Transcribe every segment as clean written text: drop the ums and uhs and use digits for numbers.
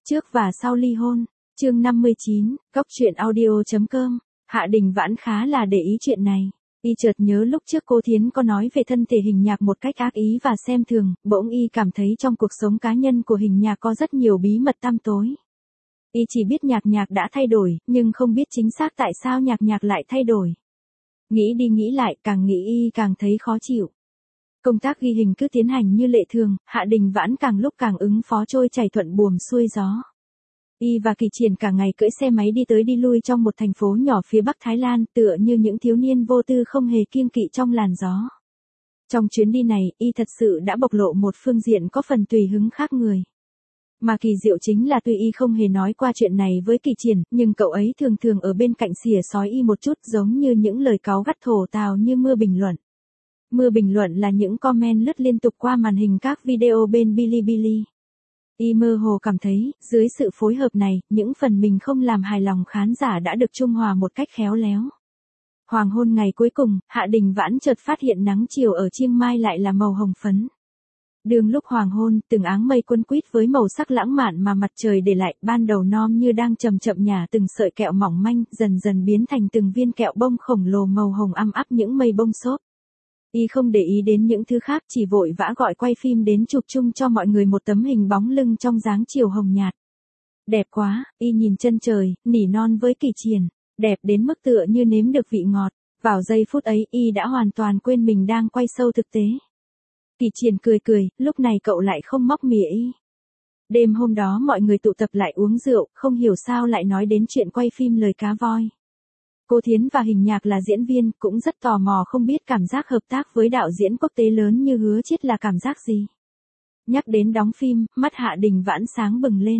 Trước và sau ly hôn, chương 59, Cóc truyện audio.com, Hạ Đình Vãn khá là để ý chuyện này. Y chợt nhớ lúc trước cô Thiến có nói về thân thể Hình Nhạc một cách ác ý và xem thường, bỗng Y cảm thấy trong cuộc sống cá nhân của Hình Nhạc có rất nhiều bí mật tăm tối. Y chỉ biết Nhạc đã thay đổi, nhưng không biết chính xác tại sao Nhạc lại thay đổi. Nghĩ đi nghĩ lại, càng nghĩ Y càng thấy khó chịu. Công tác ghi hình cứ tiến hành như lệ thường, Hạ Đình Vãn càng lúc càng ứng phó trôi chảy thuận buồm xuôi gió. Y và Kỳ Triển cả ngày cưỡi xe máy đi tới đi lui trong một thành phố nhỏ phía Bắc Thái Lan, tựa như những thiếu niên vô tư không hề kiêng kỵ trong làn gió. Trong chuyến đi này, Y thật sự đã bộc lộ một phương diện có phần tùy hứng khác người. Mà kỳ diệu chính là tuy Y không hề nói qua chuyện này với Kỳ Triển, nhưng cậu ấy thường thường ở bên cạnh xỉa xói Y một chút, giống như những lời cáu gắt thổ tào như mưa bình luận. Mưa bình luận là những comment lướt liên tục qua màn hình các video bên Bilibili. Y mơ hồ cảm thấy, dưới sự phối hợp này, những phần mình không làm hài lòng khán giả đã được trung hòa một cách khéo léo. Hoàng hôn ngày cuối cùng, Hạ Đình Vãn chợt phát hiện nắng chiều ở Chiang Mai lại là màu hồng phấn. Đường lúc hoàng hôn, từng áng mây quấn quýt với màu sắc lãng mạn mà mặt trời để lại, ban đầu non như đang chậm chậm nhả từng sợi kẹo mỏng manh, dần dần biến thành từng viên kẹo bông khổng lồ màu hồng ăm áp những mây bông xốp. Y không để ý đến những thứ khác, chỉ vội vã gọi quay phim đến chụp chung cho mọi người một tấm hình bóng lưng trong dáng chiều hồng nhạt. Đẹp quá, Y nhìn chân trời, nỉ non với Kỳ Triển, đẹp đến mức tựa như nếm được vị ngọt. Vào giây phút ấy, Y đã hoàn toàn quên mình đang quay show thực tế. Kỳ Triển cười, lúc này cậu lại không móc mỉa Y. Đêm hôm đó mọi người tụ tập lại uống rượu, không hiểu sao lại nói đến chuyện quay phim Lời Cá Voi. Cô Thiến và Hình Nhạc là diễn viên, cũng rất tò mò không biết cảm giác hợp tác với đạo diễn quốc tế lớn như Hứa Chiết là cảm giác gì. Nhắc đến đóng phim, mắt Hạ Đình Vãn sáng bừng lên.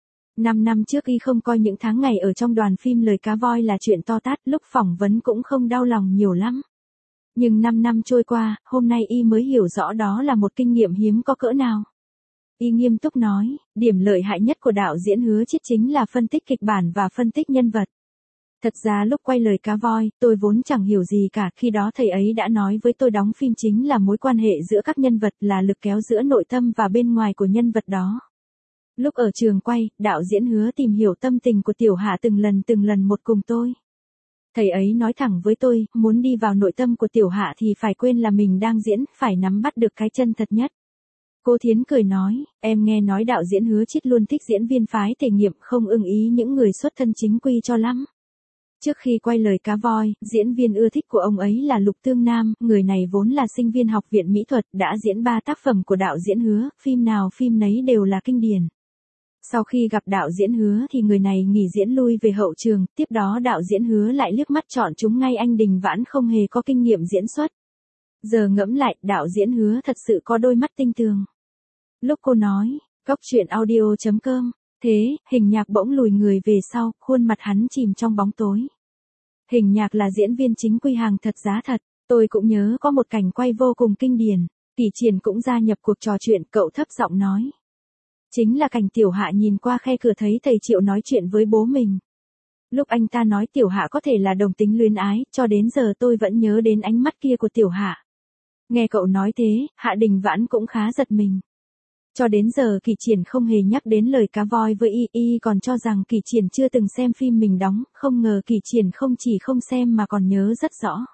5 năm trước Y không coi những tháng ngày ở trong đoàn phim Lời Cá Voi là chuyện to tát, lúc phỏng vấn cũng không đau lòng nhiều lắm. Nhưng 5 năm trôi qua, hôm nay Y mới hiểu rõ đó là một kinh nghiệm hiếm có cỡ nào. Y nghiêm túc nói, điểm lợi hại nhất của đạo diễn Hứa Chiết chính là phân tích kịch bản và phân tích nhân vật. Thật ra lúc quay Lời Cá Voi, tôi vốn chẳng hiểu gì cả, khi đó thầy ấy đã nói với tôi đóng phim chính là mối quan hệ giữa các nhân vật, là lực kéo giữa nội tâm và bên ngoài của nhân vật đó. Lúc ở trường quay, đạo diễn Hứa tìm hiểu tâm tình của Tiểu Hạ từng lần một cùng tôi. Thầy ấy nói thẳng với tôi, muốn đi vào nội tâm của Tiểu Hạ thì phải quên là mình đang diễn, phải nắm bắt được cái chân thật nhất. Cô Thiến cười nói, em nghe nói đạo diễn Hứa Chiết luôn thích diễn viên phái thể nghiệm, không ưng ý những người xuất thân chính quy cho lắm. Trước khi quay Lời Cá Voi, diễn viên ưa thích của ông ấy là Lục Tương Nam, người này vốn là sinh viên học viện mỹ thuật, đã diễn 3 tác phẩm của đạo diễn Hứa, phim nào phim nấy đều là kinh điển. Sau khi gặp đạo diễn Hứa thì người này nghỉ diễn lui về hậu trường, tiếp đó đạo diễn Hứa lại liếc mắt chọn chúng ngay anh Đình Vãn không hề có kinh nghiệm diễn xuất. Giờ ngẫm lại, đạo diễn Hứa thật sự có đôi mắt tinh tường. Lúc cô nói, Cóc truyện audio.com. Thế, Hình Nhạc bỗng lùi người về sau, khuôn mặt hắn chìm trong bóng tối. Hình Nhạc là diễn viên chính quy hàng thật giá thật, tôi cũng nhớ có một cảnh quay vô cùng kinh điển. Kỳ Triển cũng gia nhập cuộc trò chuyện, cậu thấp giọng nói. Chính là cảnh Tiểu Hạ nhìn qua khe cửa thấy thầy Triệu nói chuyện với bố mình. Lúc anh ta nói Tiểu Hạ có thể là đồng tính luyến ái, cho đến giờ tôi vẫn nhớ đến ánh mắt kia của Tiểu Hạ. Nghe cậu nói thế, Hạ Đình Vãn cũng khá giật mình. Cho đến giờ Kỳ Triển không hề nhắc đến Lời Cá Voi với Y còn cho rằng Kỳ Triển chưa từng xem phim mình đóng, không ngờ Kỳ Triển không chỉ không xem mà còn nhớ rất rõ.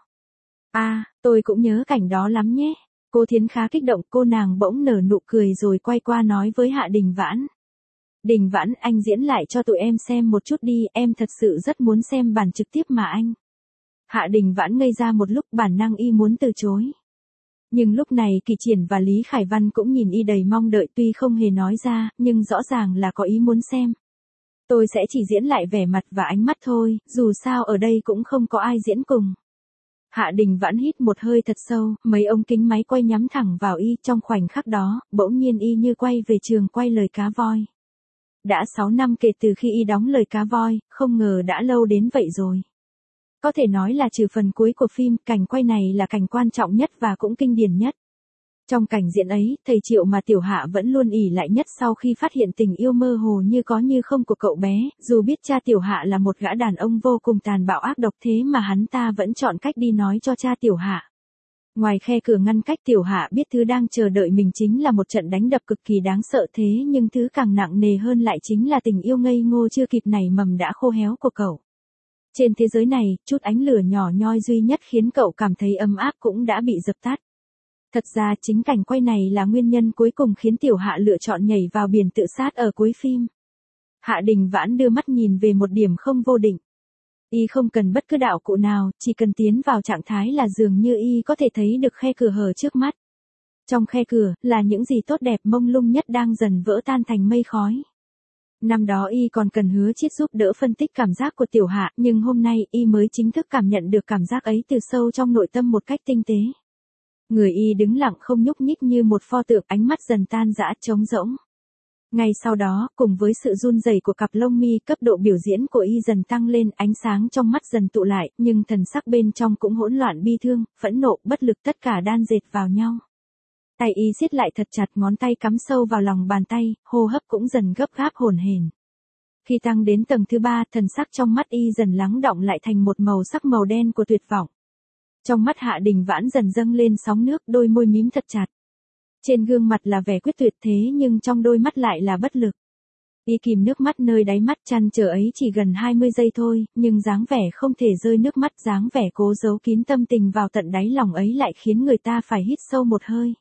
Tôi cũng nhớ cảnh đó lắm nhé. Cô Thiến khá kích động, cô nàng bỗng nở nụ cười rồi quay qua nói với Hạ Đình Vãn. Đình Vãn, anh diễn lại cho tụi em xem một chút đi, em thật sự rất muốn xem bản trực tiếp mà anh. Hạ Đình Vãn ngây ra một lúc, bản năng Y muốn từ chối. Nhưng lúc này Kỳ Triển và Lý Khải Văn cũng nhìn Y đầy mong đợi, tuy không hề nói ra, nhưng rõ ràng là có ý muốn xem. Tôi sẽ chỉ diễn lại vẻ mặt và ánh mắt thôi, dù sao ở đây cũng không có ai diễn cùng. Hạ Đình Vãn hít một hơi thật sâu, mấy ống kính máy quay nhắm thẳng vào Y, trong khoảnh khắc đó, bỗng nhiên Y như quay về trường quay Lời Cá Voi. Đã 6 năm kể từ khi Y đóng Lời Cá Voi, không ngờ đã lâu đến vậy rồi. Có thể nói là trừ phần cuối của phim, cảnh quay này là cảnh quan trọng nhất và cũng kinh điển nhất. Trong cảnh diễn ấy, thầy Triệu mà Tiểu Hạ vẫn luôn ỷ lại nhất sau khi phát hiện tình yêu mơ hồ như có như không của cậu bé, dù biết cha Tiểu Hạ là một gã đàn ông vô cùng tàn bạo ác độc thế mà hắn ta vẫn chọn cách đi nói cho cha Tiểu Hạ. Ngoài khe cửa ngăn cách Tiểu Hạ biết thứ đang chờ đợi mình chính là một trận đánh đập cực kỳ đáng sợ thế nhưng thứ càng nặng nề hơn lại chính là tình yêu ngây ngô chưa kịp nảy mầm đã khô héo của cậu. Trên thế giới này, chút ánh lửa nhỏ nhoi duy nhất khiến cậu cảm thấy ấm áp cũng đã bị dập tắt. Thật ra chính cảnh quay này là nguyên nhân cuối cùng khiến Tiểu Hạ lựa chọn nhảy vào biển tự sát ở cuối phim. Hạ Đình Vãn đưa mắt nhìn về một điểm không vô định. Y không cần bất cứ đạo cụ nào, chỉ cần tiến vào trạng thái là dường như y có thể thấy được khe cửa hở trước mắt. Trong khe cửa, là những gì tốt đẹp mông lung nhất đang dần vỡ tan thành mây khói. Năm đó y còn cần Hứa Chiết giúp đỡ phân tích cảm giác của Tiểu Hạ, nhưng hôm nay y mới chính thức cảm nhận được cảm giác ấy từ sâu trong nội tâm một cách tinh tế. Người y đứng lặng không nhúc nhích như một pho tượng, ánh mắt dần tan rã trống rỗng. Ngay sau đó, cùng với sự run rẩy của cặp lông mi, cấp độ biểu diễn của y dần tăng lên, ánh sáng trong mắt dần tụ lại, nhưng thần sắc bên trong cũng hỗn loạn bi thương, phẫn nộ, bất lực tất cả đan dệt vào nhau. Tay y siết lại thật chặt, ngón tay cắm sâu vào lòng bàn tay, hô hấp cũng dần gấp gáp hổn hển. Khi tăng đến tầng thứ 3, thần sắc trong mắt y dần lắng đọng lại thành một màu sắc màu đen của tuyệt vọng. Trong mắt Hạ Đình Vãn dần dâng lên sóng nước, đôi môi mím thật chặt. Trên gương mặt là vẻ quyết tuyệt thế nhưng trong đôi mắt lại là bất lực. Y kìm nước mắt nơi đáy mắt, trăn trở ấy chỉ gần 20 giây thôi, nhưng dáng vẻ không thể rơi nước mắt, dáng vẻ cố giấu kín tâm tình vào tận đáy lòng ấy lại khiến người ta phải hít sâu một hơi.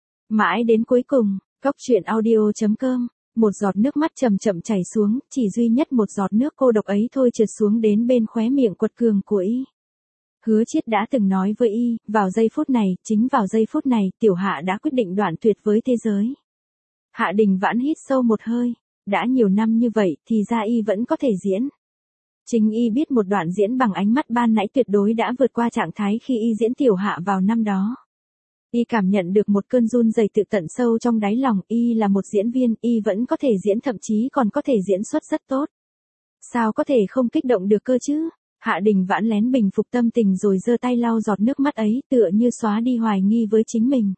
Mãi đến cuối cùng, Cóc Truyện Audio.com, một giọt nước mắt chậm chậm chảy xuống, chỉ duy nhất một giọt nước cô độc ấy thôi trượt xuống đến bên khóe miệng quật cường của y. Hứa Chiết đã từng nói với y, vào giây phút này, chính vào giây phút này, Tiểu Hạ đã quyết định đoạn tuyệt với thế giới. Hạ Đình Vãn hít sâu một hơi, đã nhiều năm như vậy, thì ra y vẫn có thể diễn. Chính y biết một đoạn diễn bằng ánh mắt ban nãy tuyệt đối đã vượt qua trạng thái khi y diễn Tiểu Hạ vào năm đó. Y cảm nhận được một cơn run rẩy tự tận sâu trong đáy lòng, y là một diễn viên, y vẫn có thể diễn, thậm chí còn có thể diễn xuất rất tốt. Sao có thể không kích động được cơ chứ? Hạ Đình Vãn lén bình phục tâm tình rồi giơ tay lau giọt nước mắt ấy, tựa như xóa đi hoài nghi với chính mình.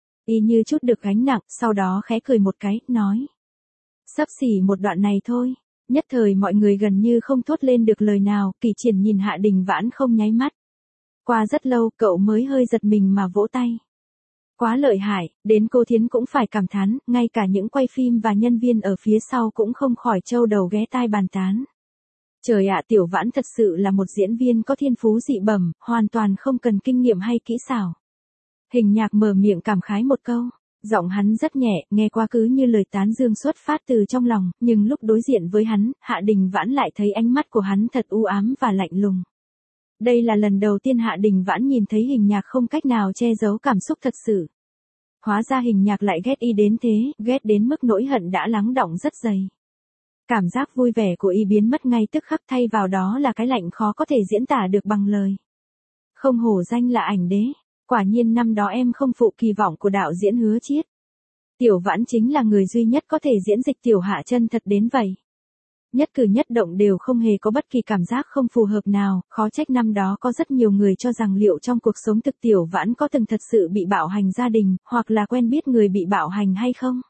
Y như chút được gánh nặng, sau đó khẽ cười một cái, nói. Xấp xỉ một đoạn này thôi. Nhất thời mọi người gần như không thốt lên được lời nào, Kỳ Triển nhìn Hạ Đình Vãn không nháy mắt. Qua rất lâu, cậu mới hơi giật mình mà vỗ tay. Quá lợi hại, đến cô Thiến cũng phải cảm thán, ngay cả những quay phim và nhân viên ở phía sau cũng không khỏi trâu đầu ghé tai bàn tán. Trời ạ, Tiểu Vãn thật sự là một diễn viên có thiên phú dị bẩm, hoàn toàn không cần kinh nghiệm hay kỹ xảo. Hình Nhạc mở miệng cảm khái một câu, giọng hắn rất nhẹ, nghe qua cứ như lời tán dương xuất phát từ trong lòng, nhưng lúc đối diện với hắn, Hạ Đình Vãn lại thấy ánh mắt của hắn thật u ám và lạnh lùng. Đây là lần đầu tiên Hạ Đình Vãn nhìn thấy Hình Nhạc không cách nào che giấu cảm xúc thật sự. Hóa ra Hình Nhạc lại ghét y đến thế, ghét đến mức nỗi hận đã lắng đọng rất dày. Cảm giác vui vẻ của y biến mất ngay tức khắc, thay vào đó là cái lạnh khó có thể diễn tả được bằng lời. Không hổ danh là ảnh đế, quả nhiên năm đó em không phụ kỳ vọng của đạo diễn Hứa Chiết. Tiểu Vãn chính là người duy nhất có thể diễn dịch Tiểu Hạ chân thật đến vậy. Nhất cử nhất động đều không hề có bất kỳ cảm giác không phù hợp nào, khó trách năm đó có rất nhiều người cho rằng liệu trong cuộc sống thực Tiểu Vãn có từng thật sự bị bạo hành gia đình, hoặc là quen biết người bị bạo hành hay không.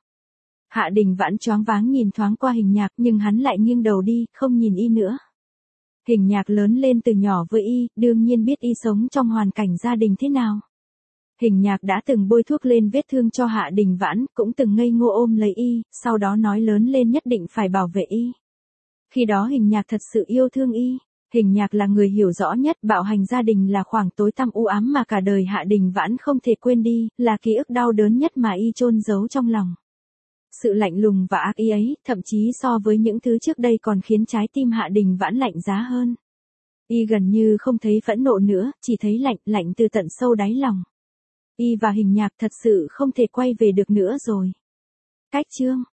Hạ Đình Vãn choáng váng nhìn thoáng qua Hình Nhạc nhưng hắn lại nghiêng đầu đi, không nhìn y nữa. Hình Nhạc lớn lên từ nhỏ với y, đương nhiên biết y sống trong hoàn cảnh gia đình thế nào. Hình Nhạc đã từng bôi thuốc lên vết thương cho Hạ Đình Vãn, cũng từng ngây ngô ôm lấy y, sau đó nói lớn lên nhất định phải bảo vệ y. Khi đó Hình Nhạc thật sự yêu thương y. Hình Nhạc là người hiểu rõ nhất bạo hành gia đình là khoảng tối tăm u ám mà cả đời Hạ Đình Vãn không thể quên đi, là ký ức đau đớn nhất mà y chôn giấu trong lòng. Sự lạnh lùng và ác ý ấy, thậm chí so với những thứ trước đây còn khiến trái tim Hạ Đình Vãn lạnh giá hơn. Y gần như không thấy phẫn nộ nữa, chỉ thấy lạnh từ tận sâu đáy lòng. Y và Hình Nhạc thật sự không thể quay về được nữa rồi. Cách chương